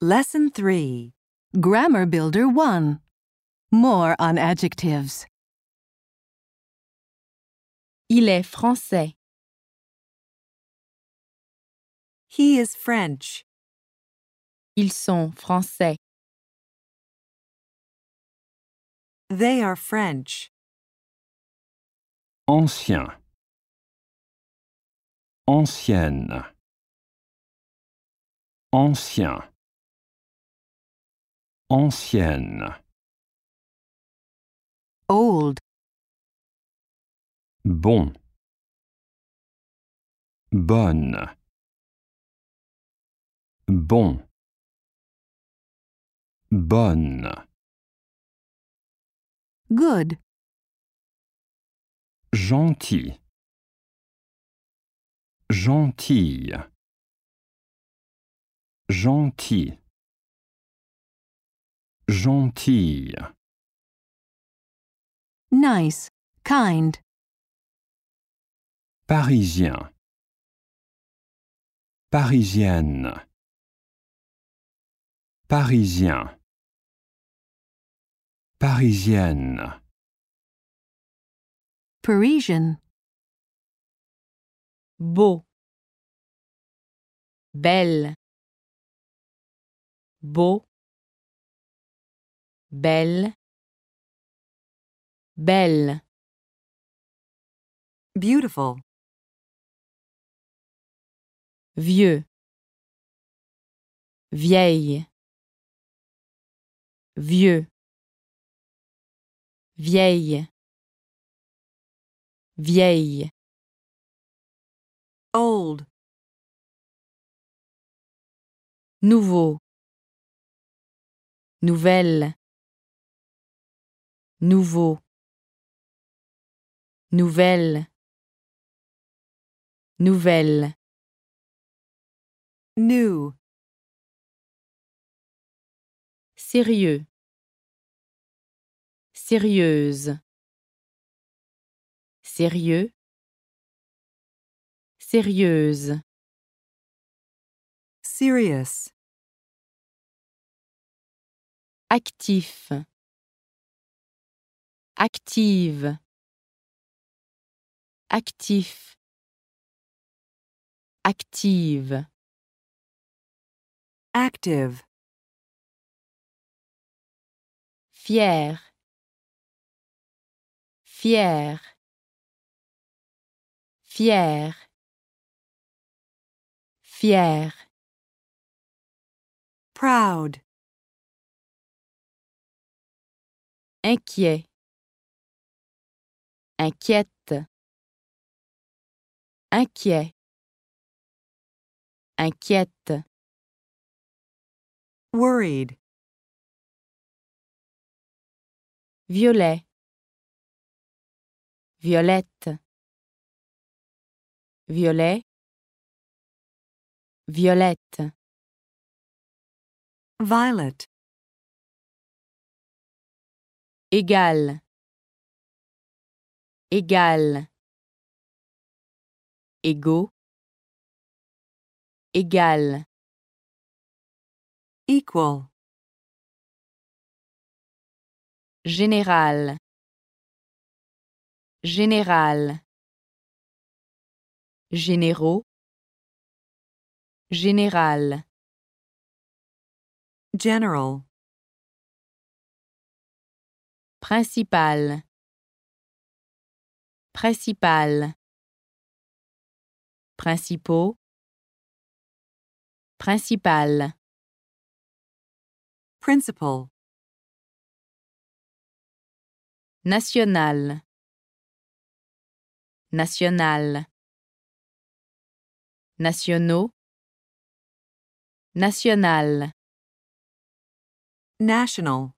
Lesson 3. Grammar Builder 1. More on adjectives. Il est français. He is French. Ils sont français. They are French. Ancien. Ancienne. Ancien. Ancienne. Old. Bon. Bonne. Bon. Bonne. Good. Gentil. Gentille. Gentil. Gentille. Nice. Kind. Parisien. Parisienne. Parisien. Parisienne. Parisian. Beau. Belle. Beau. Belle. Belle. Beautiful. Vieux. Vieille. Vieux. Vieille. Vieille. Old. Nouveau. Nouvelle. Nouveau. Nouvelle. Nouvelle. New. Sérieux. Sérieuse. Sérieux. Sérieuse. Serious. Actif. Active. Actif. Active. Active. Fier. Fier. Fier. Fier. Proud. Inquiet. Inquiète. Inquiet. Inquiète. Worried. Violet. Violette. Violet. Violette. Violet. Égal. Égal. Égaux. Égal. Equal. Général. Général. Généraux. Général. General. Principal. Principal. Principaux. Principal. Principal. National. National. Nationaux. National. National.